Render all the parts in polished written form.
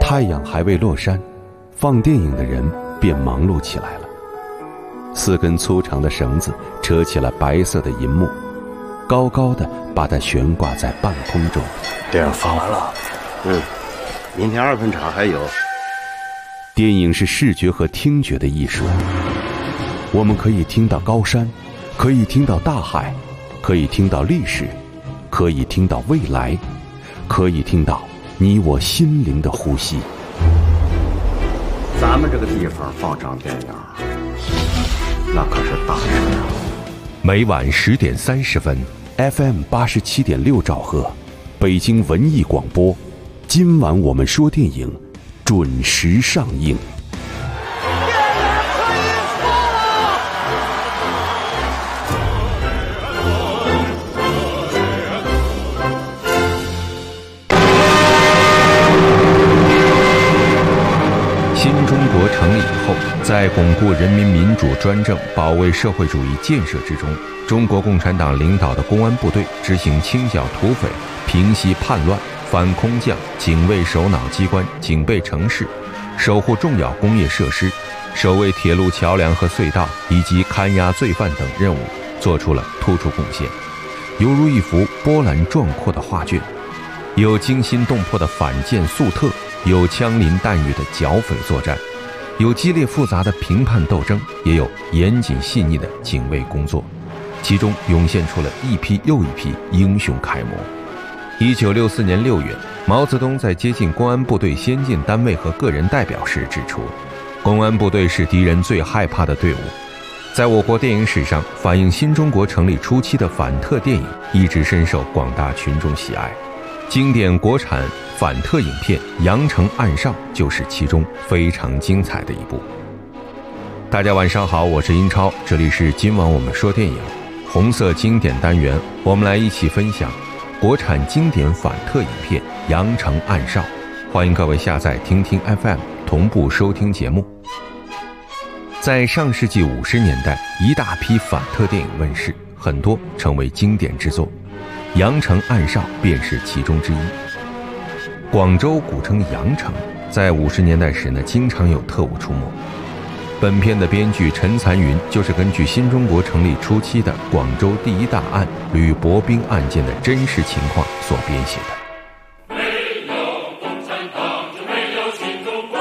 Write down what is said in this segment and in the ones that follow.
太阳还未落山，放电影的人便忙碌起来了。4根粗长的绳子扯起了白色的银幕，高高的把它悬挂在半空中。 电影放完了， 明天2分场还有。 电影是视觉和听觉的艺术，我们可以听到高山，可以听到大海，可以听到历史，可以听到未来，可以听到你我心灵的呼吸。 咱们这个地方放场电影，那可是大事啊！ 每晚10点30分 ，FM 87.6兆赫，北京文艺广播。今晚我们说电影，准时上映。新中国成立以后，在巩固人民民主专政、保卫社会主义建设之中，中国共产党领导的公安部队执行清剿土匪、平息叛乱、反空降、警卫首脑机关、警备城市，守护重要工业设施，守卫铁路桥梁和隧道，以及看押罪犯等任务，做出了突出贡献，犹如一幅波澜壮阔的画卷。有惊心动魄的反间肃特，有枪林弹雨的剿匪作战，有激烈复杂的评判斗争，也有严谨细腻的警卫工作，其中涌现出了一批又一批英雄楷模。1964年6月，毛泽东在接近公安部队先进单位和个人代表时指出，公安部队是敌人最害怕的队伍。在我国电影史上，反映新中国成立初期的反特电影一直深受广大群众喜爱。经典国产反特影片《羊城暗哨》就是其中非常精彩的一部。大家晚上好，我是英超，这里是今晚我们说电影红色经典单元，我们来一起分享国产经典反特影片《羊城暗哨》。欢迎各位下载听听 FM 同步收听节目。在上世纪50年代，一大批反特电影问世，很多成为经典之作，《羊城暗哨》便是其中之一。广州古称羊城，在50年代时呢，经常有特务出没。本片的编剧陈残云就是根据新中国成立初期的广州第一大案吕伯斌案件的真实情况所编写的。 没有共产党就没有新中国。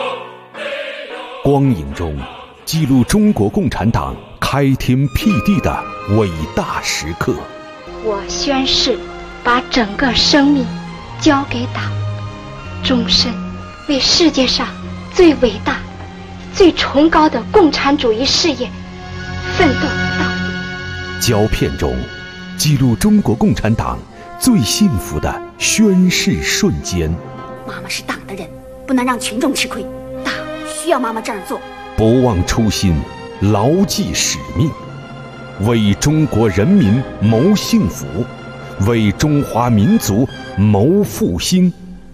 光影中记录中国共产党开天辟地的伟大时刻。 我宣誓把整个生命交给党，终身为世界上最伟大最崇高的共产主义事业奋斗到底。 胶片中记录中国共产党最幸福的宣誓瞬间。 妈妈是党的人，不能让群众吃亏，党需要妈妈这样做。 不忘初心，牢记使命，为中国人民谋幸福，为中华民族谋复兴。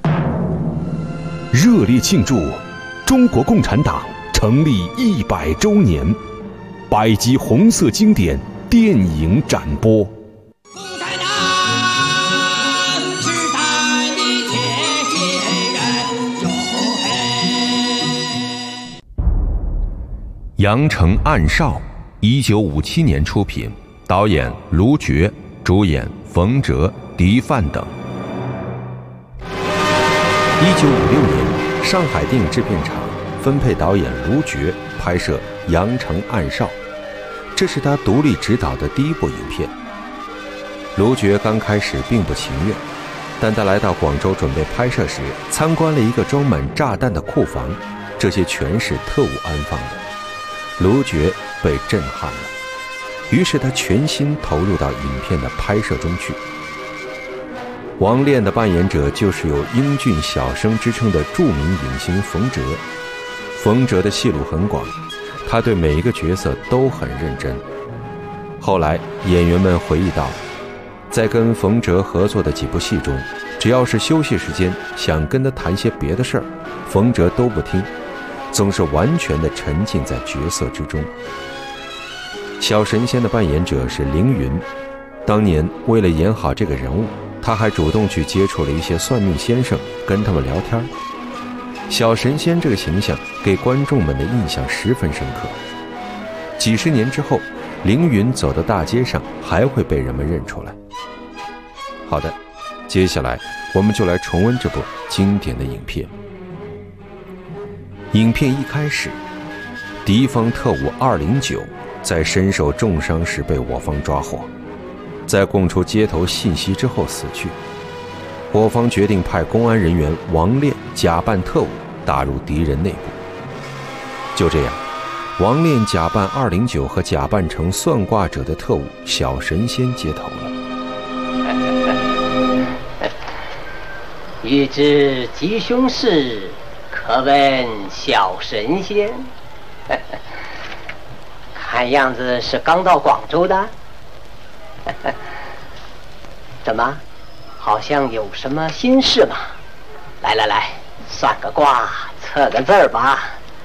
热烈庆祝中国共产党成立100周年，100集红色经典电影展播。 共产党时代的铁血人哟嘿。 羊城暗哨1957年出品，导演卢觉，主演冯喆、狄范等。1956年，上海电影制片厂分配导演卢觉拍摄《羊城暗哨》，这是他独立执导的第一部影片。卢觉刚开始并不情愿，但他来到广州准备拍摄时，参观了一个装满炸弹的库房，这些全是特务安放的。卢觉被震撼了，于是他全心投入到影片的拍摄中去。王炼的扮演者就是有英俊小生之称的著名影星冯喆。冯喆的戏路很广，他对每一个角色都很认真。后来演员们回忆到，在跟冯喆合作的几部戏中，只要是休息时间想跟他谈些别的事儿，冯喆都不听，总是完全地沉浸在角色之中。小神仙的扮演者是凌云，当年为了演好这个人物，他还主动去接触了一些算命先生，跟他们聊天。 小神仙这个形象给观众们的印象十分深刻。几十年之后，凌云走到大街上还会被人们认出来。好的，接下来我们就来重温这部经典的影片。影片一开始，敌方特务209在身受重伤时被我方抓获，在供出街头信息之后死去。我方决定派公安人员王炼假扮特务打入敌人内部。就这样，王炼假扮209和假扮成算卦者的特务小神仙接头了。 欲知吉凶事，可问小神仙。看样子是刚到广州的。怎么？好像有什么心事嘛？来，算个卦，测个字儿吧。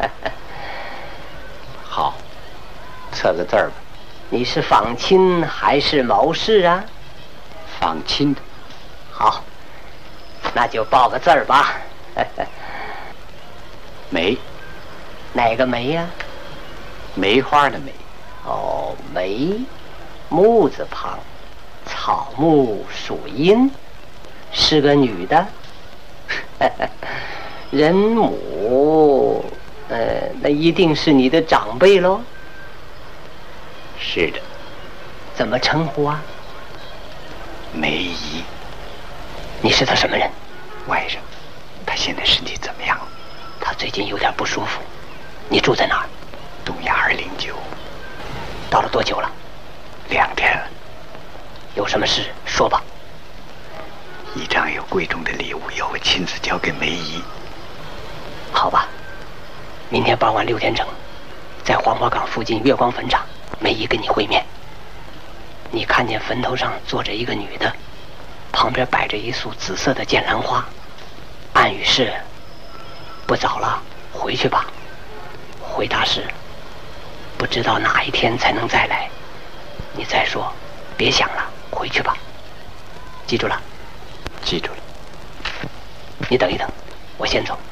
好，测个字儿吧。你是访亲还是谋事啊？ 访亲的。 好，那就报个字儿吧。 梅。 哪个梅呀？ 梅花的梅。 哦，梅，木字旁，草木属阴，是个女的。人母，那一定是你的长辈喽。 是的。 怎么称呼啊？ 梅姨。 你是他什么人？ 外甥。他现在身体怎么样？ 他最近有点不舒服。你住在哪儿？ 东亚209。 到了多久了 ？2天了。 有什么事说吧。 一张有贵重的礼物要我亲自交给梅姨。 好吧，明天傍晚6点整，在黄花岗附近月光坟场，梅姨跟你会面。你看见坟头上坐着一个女的，旁边摆着一束紫色的剑兰花，暗语是不早了，回去吧。回答是不知道哪一天才能再来。你再说别想了，回去吧。记住了？ 记住了。 你等一等，我先走。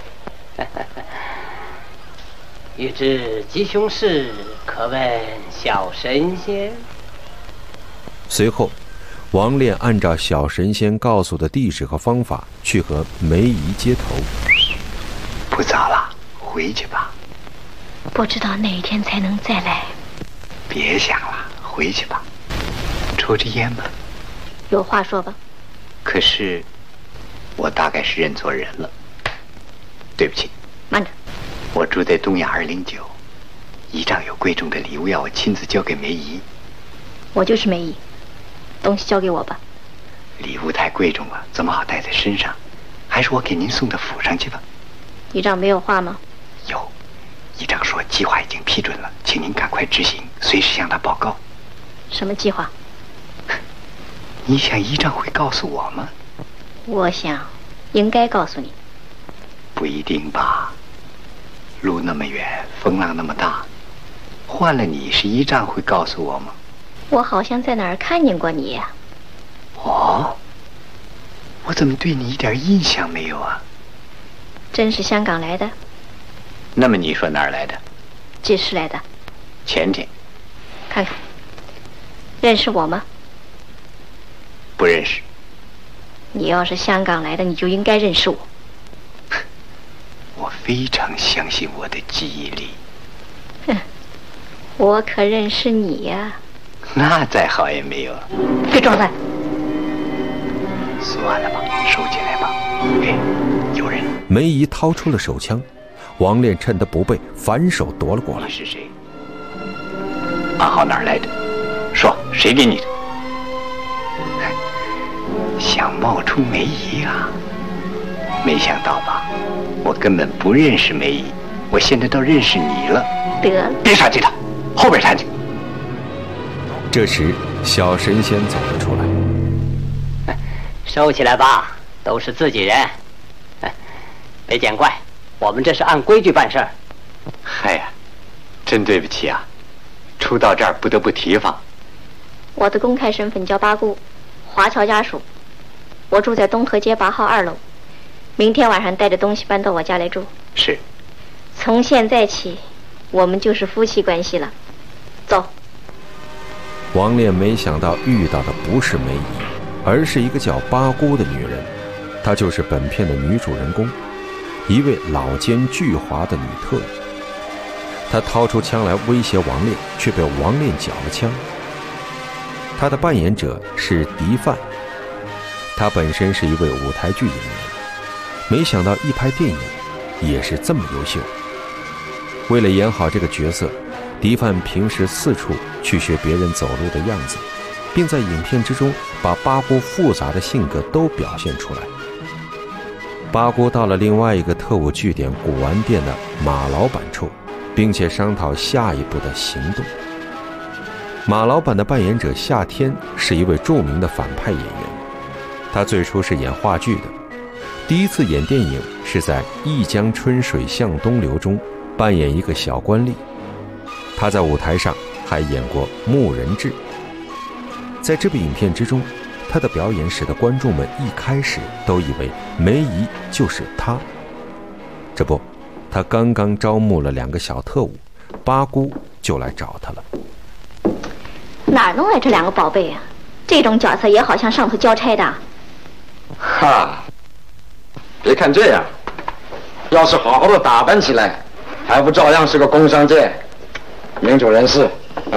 欲知吉凶事，可问小神仙。 随后，王炼按照小神仙告诉的地址和方法去和梅姨接头。 不早了，回去吧。 不知道哪一天才能再来。 别想了，回去吧。抽支烟吧。 有话说吧。 可是，我大概是认错人了。对不起。 慢着。 我住在东亚209，一仗有贵重的礼物要我亲自交给梅姨。 我就是梅姨，东西交给我吧。 礼物太贵重了，怎么好带在身上？还是我给您送到府上去吧。 姨丈没有话吗？ 有，姨丈说计划已经批准了，请您赶快执行，随时向他报告。 什么计划？ 你想姨丈会告诉我吗？ 我想应该告诉你。 不一定吧，路那么远，风浪那么大，换了你是姨丈会告诉我吗？ 我好像在哪儿看见过你呀。 哦，我怎么对你一点印象没有啊？ 真是香港来的？ 那么你说哪儿来的？ 几时来的？ 前天。 看看，认识我吗？ 不认识。 你要是香港来的，你就应该认识我。 我非常相信我的记忆力。 哼，我可认识你呀。 那再好也没有了。 别装蒜。 算了吧，收起来吧。哎，有人。 梅姨掏出了手枪，王炼趁他不备，反手夺了过来。 你是谁？暗号哪儿来的？说，谁给你的？想冒充梅姨啊？没想到吧？我根本不认识梅姨，我现在倒认识你了。 得， 别杀鸡他，后边谈去。 这时，小神仙走了出来。 收起来吧，都是自己人。别见怪，我们这是按规矩办事儿。 嗨呀，真对不起啊，初到这儿不得不提防。 我的公开身份叫八姑，华侨家属。我住在东河街8号2楼。 明天晚上带着东西搬到我家来住。 是。 从现在起，我们就是夫妻关系了。走。 王烈没想到遇到的不是梅姨，而是一个叫八姑的女人，她就是本片的女主人公，一位老奸巨猾的女特务。她掏出枪来威胁王烈，却被王烈缴了枪。她的扮演者是狄范，她本身是一位舞台剧演员，没想到一拍电影也是这么优秀。为了演好这个角色，狄范平时四处去学别人走路的样子，并在影片之中把八姑复杂的性格都表现出来。八姑到了另外一个特务据点古玩店的马老板处，并且商讨下一步的行动。马老板的扮演者夏天是一位著名的反派演员，他最初是演话剧的，第一次演电影是在《一江春水向东流》中扮演一个小官吏。他在舞台上还演过《牧人志》。在这部影片之中，他的表演使得观众们一开始都以为梅姨就是他。这不，他刚刚招募了2个小特务，八姑就来找他了。 哪儿弄来这2个宝贝啊？这种角色也好像上头交差的。 哈，别看这样，要是好好的打扮起来，还不照样是个工商界民主人士？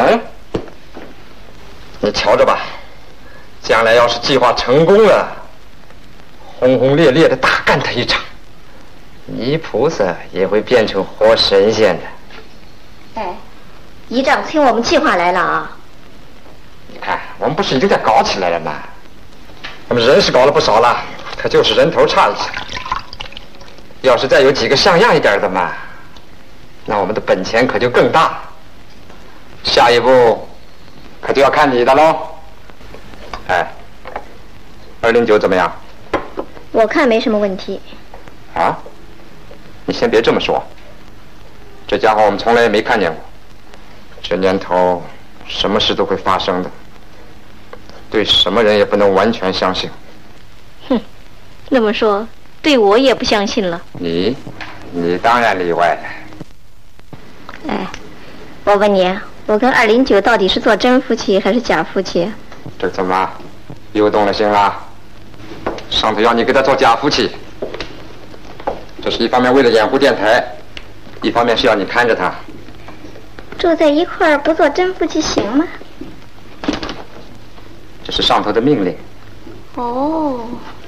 你瞧着吧，将来要是计划成功了，轰轰烈烈的大干他一场，泥菩萨也会变成活神仙的。 哎，姨丈催我们计划来了啊！ 你看，我们不是已经在搞起来了吗？我们人是搞了不少了，可就是人头差一些。要是再有几个像样一点的嘛，那我们的本钱可就更大。下一步可就要看你的喽。哎，209怎么样？ 我看没什么问题。 啊？你先别这么说，这家伙我们从来也没看见过。这年头，什么事都会发生的，对什么人也不能完全相信。 哼，那么说，对我也不相信了。 你当然例外了。 哎，我问你，我跟209到底是做真夫妻还是假夫妻？ 这怎么又动了心了？上头要你给他做假夫妻，这是一方面为了掩护电台，一方面是要你看着他。 住在一块儿不做真夫妻行吗？ 这是上头的命令。 哦。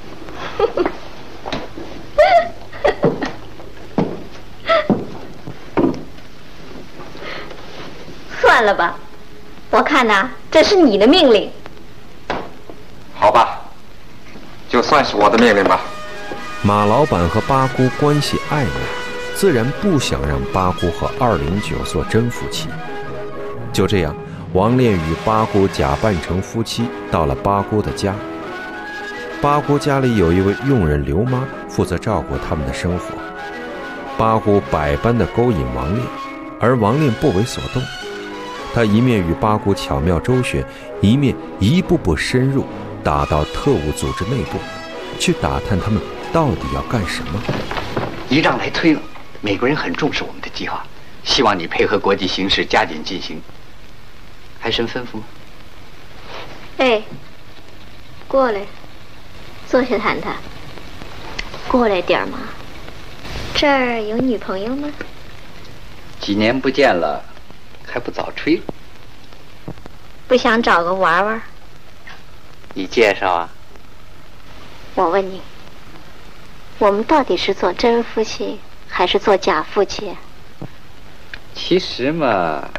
算了吧，我看呐，这是你的命令。 好吧，就算是我的命令吧。 马老板和八姑关系暧昧，自然不想让八姑和209做真夫妻。就这样，王烈与八姑假扮成夫妻，到了八姑的家。八姑家里有一位佣人刘妈，负责照顾他们的生活。八姑百般的勾引王烈，而王烈不为所动。他一面与八姑巧妙周旋，一面一步步深入，打到特务组织内部，去打探他们到底要干什么。 姨丈来催了，美国人很重视我们的计划，希望你配合国际形势加紧进行。还什么吩咐吗？ 哎，过来，坐下谈谈。过来点嘛。这儿有女朋友吗？ 几年不见了，还不早吹？ 不想找个玩玩？ 你介绍啊？ 我问你，我们到底是做真夫妻还是做假夫妻？ 其实嘛，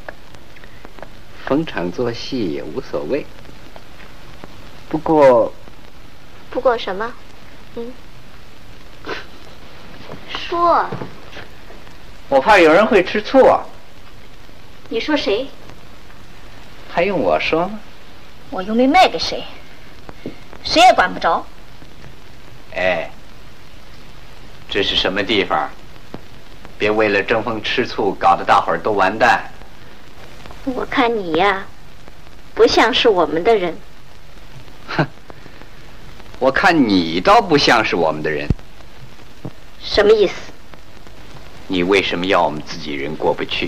逢场作戏也无所谓。不过什么？说。 我怕有人会吃醋。 你说谁？ 还用我说吗？ 我又没卖给谁，谁也管不着。 哎，这是什么地方？别为了争风吃醋，搞得大伙儿都完蛋。 我看你呀，不像是我们的人。 哼，我看你倒不像是我们的人。 什么意思？ 你为什么要我们自己人过不去？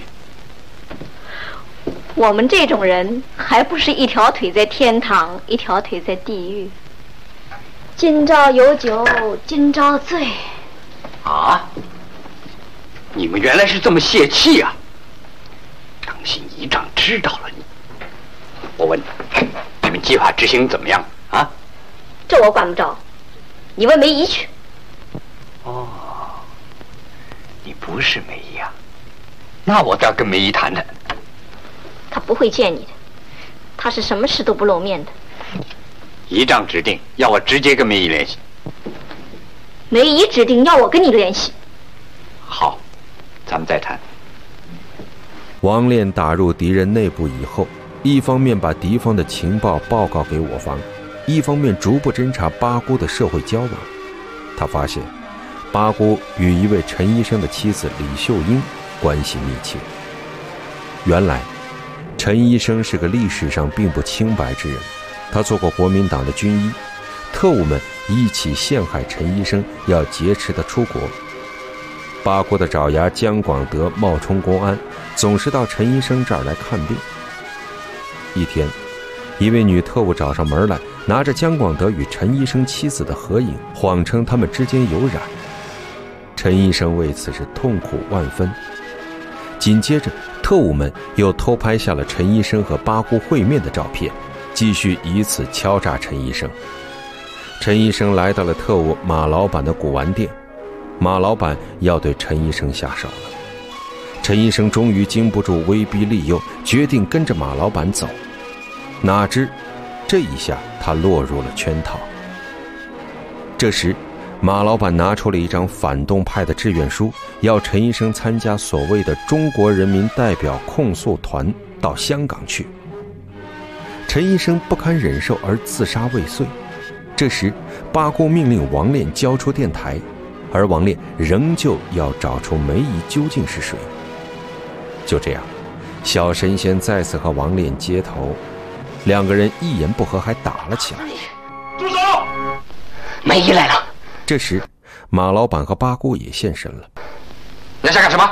我们这种人还不是一条腿在天堂，一条腿在地狱。今朝有酒今朝醉。 啊？你们原来是这么泄气啊！当心姨丈知道了你。我问你们计划执行怎么样啊？ 这我管不着，你问梅姨去。 哦，你不是梅姨啊？那我倒跟梅姨谈谈。 他不会见你的，他是什么事都不露面的。 姨丈指定要我直接跟梅姨联系。 梅姨指定要我跟你联系。 好，咱们再谈。 王炼打入敌人内部以后，一方面把敌方的情报报告给我方，一方面逐步侦查八姑的社会交往。他发现八姑与一位陈医生的妻子李秀英关系密切。原来陈医生是个历史上并不清白之人，他做过国民党的军医，特务们一起陷害陈医生，要劫持他出国。八姑的爪牙姜广德冒充公安，总是到陈医生这儿来看病。一天，一位女特务找上门来，拿着姜广德与陈医生妻子的合影，谎称他们之间有染。陈医生为此是痛苦万分。紧接着，特务们又偷拍下了陈医生和八姑会面的照片，继续以此敲诈陈医生。陈医生来到了特务马老板的古玩店，马老板要对陈医生下手了。陈医生终于经不住威逼利诱，决定跟着马老板走。哪知这一下他落入了圈套。这时马老板拿出了一张反动派的志愿书，要陈医生参加所谓的中国人民代表控诉团到香港去。陈医生不堪忍受而自杀未遂。这时八姑命令王炼交出电台，而王炼仍旧要找出梅姨究竟是谁。就这样，小神仙再次和王炼接头，两个人一言不合还打了起来。 住手！梅姨来了。 这时马老板和八姑也现身了。 你想干什么？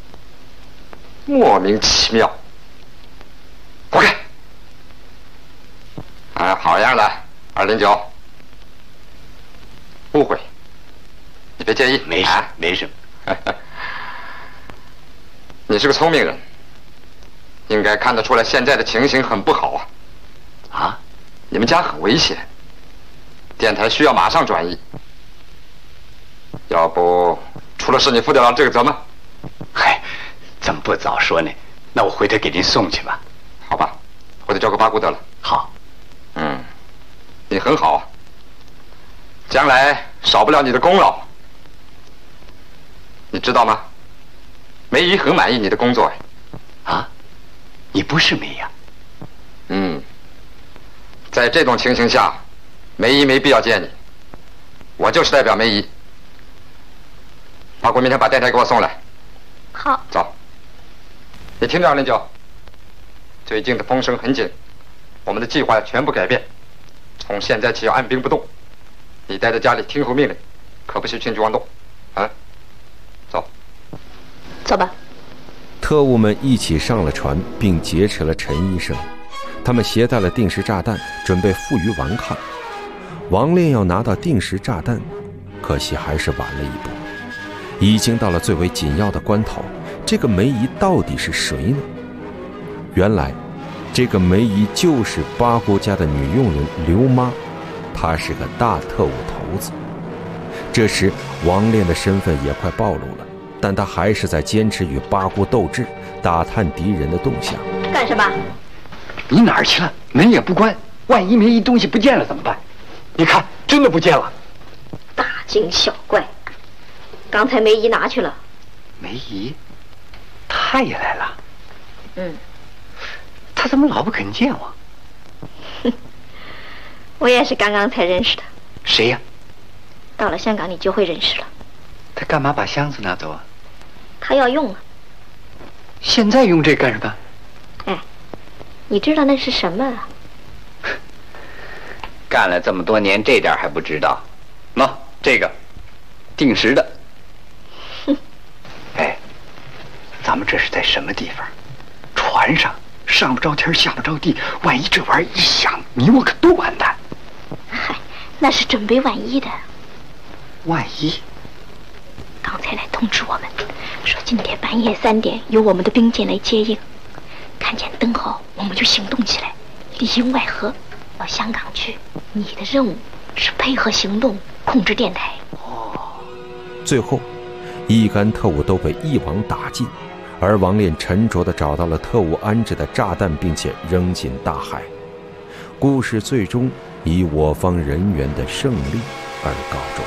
莫名其妙，滚开！哎，好样的，209。误会，你别介意。 没事，没什么。 你是个聪明人，应该看得出来现在的情形很不好啊。 啊？ 你们家很危险，电台需要马上转移。要不出了事你负得了这个责吗？ 嗨，怎么不早说呢？那我回头给您送去吧。 好吧，回头交给八姑得了。 好。 你很好啊，将来少不了你的功劳。你知道吗？梅姨很满意你的工作。 啊？你不是梅姨啊？ 在这种情形下，梅姨没必要见你，我就是代表梅姨。八姑明天把电台给我送来。 好。 走。你听着，209，最近的风声很紧，我们的计划全部改变，从现在起要按兵不动。你待在家里听候命令，可不许轻举妄动。啊，走。 走吧。 特务们一起上了船，并劫持了陈医生。他们携带了定时炸弹，准备负隅顽抗。王炼要拿到定时炸弹，可惜还是晚了一步。已经到了最为紧要的关头，这个梅姨到底是谁呢？原来这个梅姨就是八姑家的女佣人刘妈，她是个大特务头子。这时王炼的身份也快暴露了，但他还是在坚持与八姑斗智，打探敌人的动向。 干什么？ 你哪儿去了？门也不关，万一梅姨东西不见了怎么办？你看，真的不见了。 大惊小怪，刚才梅姨拿去了。 梅姨，她也来了。她怎么老不肯见我？ 我也是刚刚才认识的。 谁呀？ 到了香港你就会认识了。 她干嘛把箱子拿走啊？ 她要用啊。 现在用这干什么？ 哎，你知道那是什么啊？ 干了这么多年，这点还不知道？喏，这个定时的， 咱们这是在什么地方？船上上不着天下不着地，万一这玩意儿一响，你我可都完蛋。 嗨，那是准备万一的。 万一？ 刚才来通知我们，说今天半夜3点由我们的兵舰来接应，看见灯号我们就行动起来，里应外合，到香港去。你的任务是配合行动，控制电台。 最后一干特务都被一网打尽，而王炼沉着地找到了特务安置的炸弹，并且扔进大海。故事最终以我方人员的胜利而告终。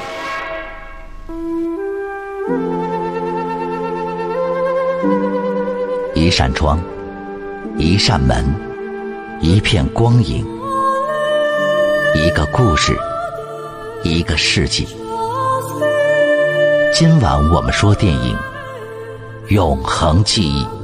一扇窗，一扇门，一片光影，一个故事，一个世纪。今晚我们说电影，永恒记忆。 好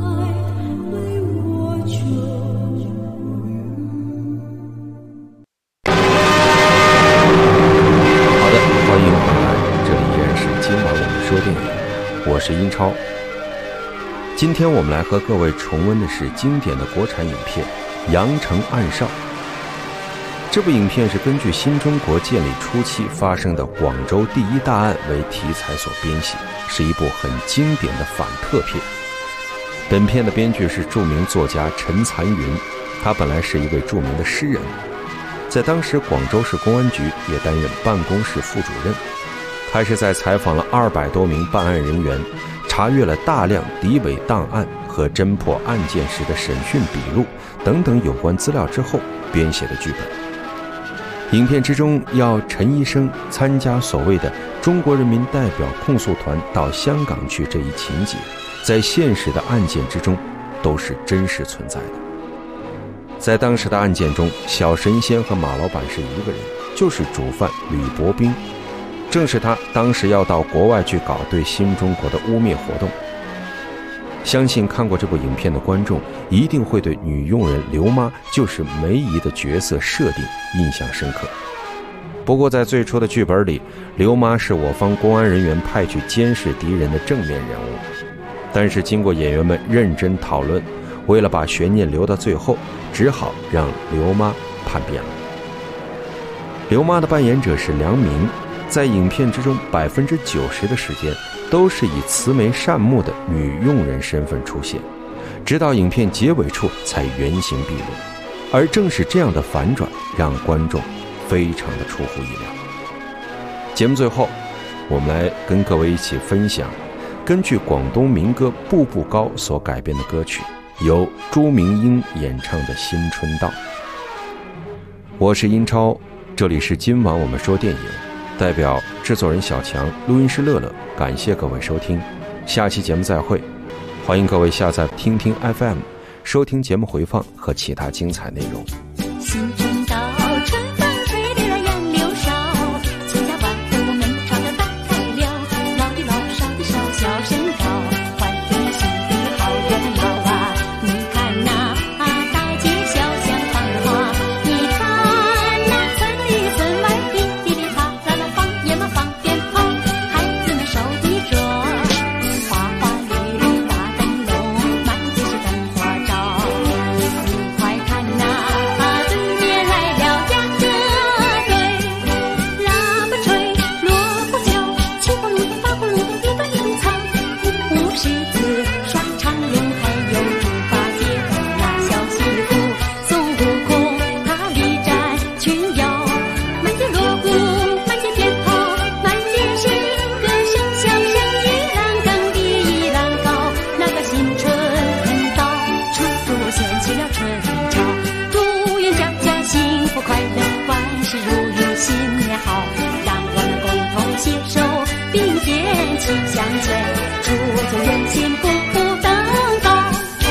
的，欢迎回来，这里依然是今晚我们说电影，我是英超。今天我们来和各位重温的是经典的国产影片《羊城暗哨》。这部影片是根据新中国建立初期发生的广州第一大案为题材所编写，是一部很经典的反特片。本片的编剧是著名作家陈残云，他本来是一位著名的诗人，在当时广州市公安局也担任办公室副主任。他是在采访了200多名办案人员，查阅了大量敌伪档案和侦破案件时的审讯笔录等等有关资料之后编写的剧本。影片之中要陈医生参加所谓的中国人民代表控诉团到香港去这一情节，在现实的案件之中都是真实存在的。在当时的案件中，小神仙和马老板是一个人，就是主犯吕伯斌，正是他当时要到国外去搞对新中国的污蔑活动。相信看过这部影片的观众一定会对女佣人刘妈就是梅姨的角色设定印象深刻。不过在最初的剧本里，刘妈是我方公安人员派去监视敌人的正面人物，但是经过演员们认真讨论，为了把悬念留到最后，只好让刘妈叛变了。刘妈的扮演者是梁明，在影片之中90%的时间都是以慈眉善目的女佣人身份出现，直到影片结尾处才原形毕露。而正是这样的反转，让观众非常的出乎意料。节目最后，我们来跟各位一起分享根据广东民歌《步步高》所改编的歌曲，由朱明英演唱的《新春到》。我是英超，这里是今晚我们说电影，代表制作人小强，录音师乐乐，感谢各位收听，下期节目再会。欢迎各位下载听听 FM， 收听节目回放和其他精彩内容。 新春到，春风吹绿了杨柳梢，千家万户门窗的打开了，老的老少的少小声高，欢天喜地好热闹啊！你看那大街小巷放花，你看那村里村外噼里啪啦的放烟花放鞭炮，孩子们手提着花花绿绿大灯笼，满街是灯花照。你快看那对面来了两个队，喇叭吹，锣鼓叫，七葫芦的八葫芦的一段隐藏，舞狮子，耍长龙，还有猪八戒和那小媳妇孙悟空，他力战群妖，满街锣鼓，满街鞭炮，满街是歌声笑声，一浪更比一浪高。那个新春到，出现起了春潮，祝愿家家幸福快乐，万事如意，新年好，让我们共同携手并肩齐向前，祝愿人间步步登高。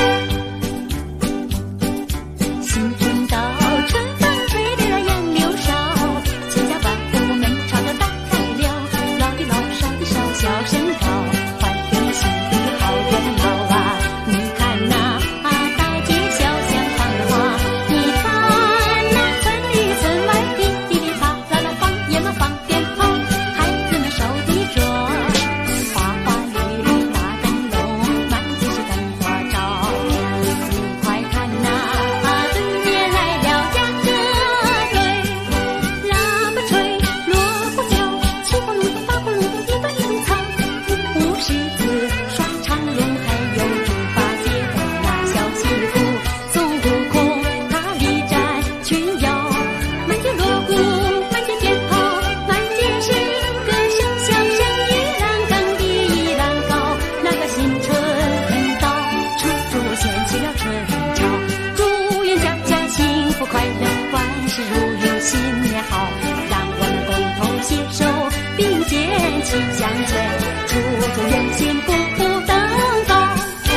新春到，春风吹绿了杨柳梢，千家万户门窗都打开了，老的老少的少小声高，欢天喜地好热闹啊！你看那大街小巷放花，你看那村里村外噼里啪啦的放烟花放鞭炮，孩子们手提着花花绿绿大灯笼， 心相牵，注重人心不登高。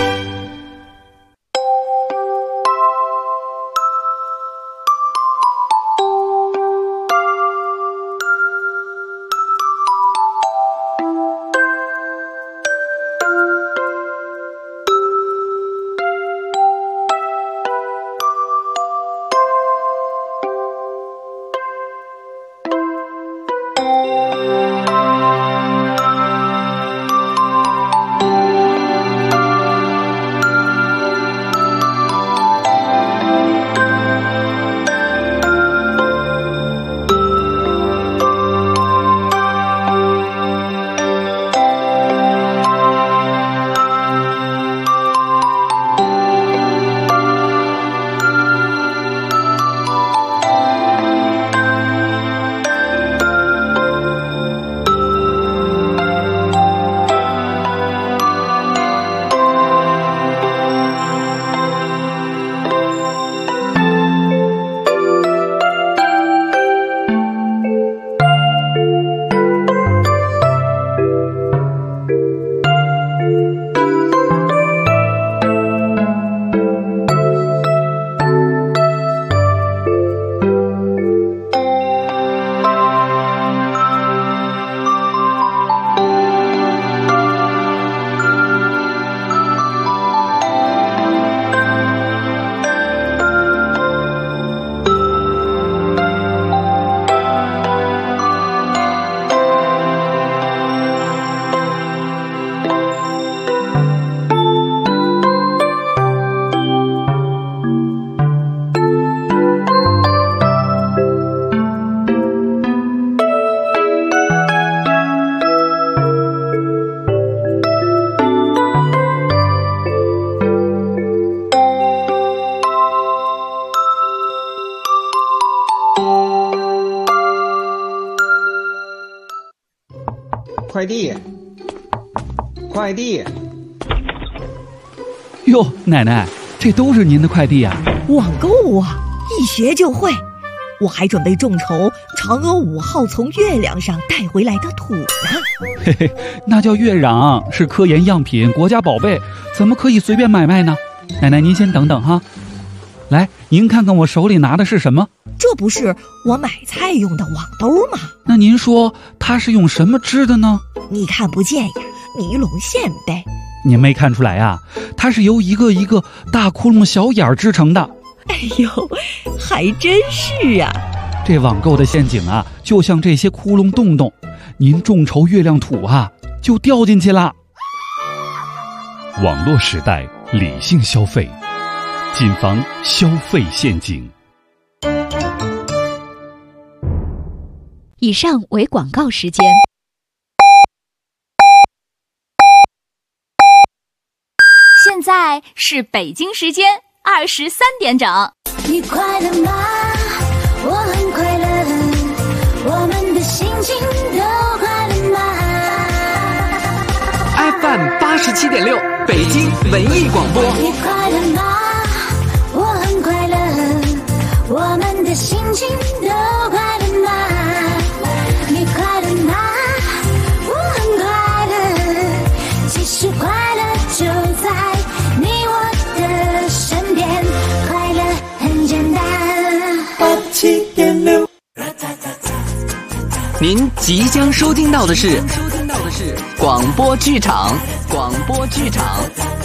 快递，快递！ 哟，奶奶，这都是您的快递啊！ 网购啊，一学就会。我还准备众筹嫦娥5号从月亮上带回来的土呢。 嘿嘿，那叫月壤，是科研样品，国家宝贝，怎么可以随便买卖呢？奶奶，您先等等哈。来，您看看我手里拿的是什么？ 这不是我买菜用的网兜吗？ 那您说它是用什么织的呢？ 你看不见呀，尼龙线呗。 您没看出来啊？它是由一个一个大窟窿小眼儿织成的。 哎呦，还真是啊！ 这网购的陷阱啊，就像这些窟窿洞洞，您众筹月亮土啊，就掉进去了。 网络时代，理性消费，谨防消费陷阱。 以上为广告时间。 现在是北京时间23点整。 你快乐吗？我很快乐，我们的心情都快乐吗 ？FM 87.6，北京文艺广播。 你快乐吗？我很快乐，我们的心情都快乐吗？你快乐吗？我很快乐，其实快乐就在你我的身边，快乐很简单。87.6， 您即将收听到的是广播剧场。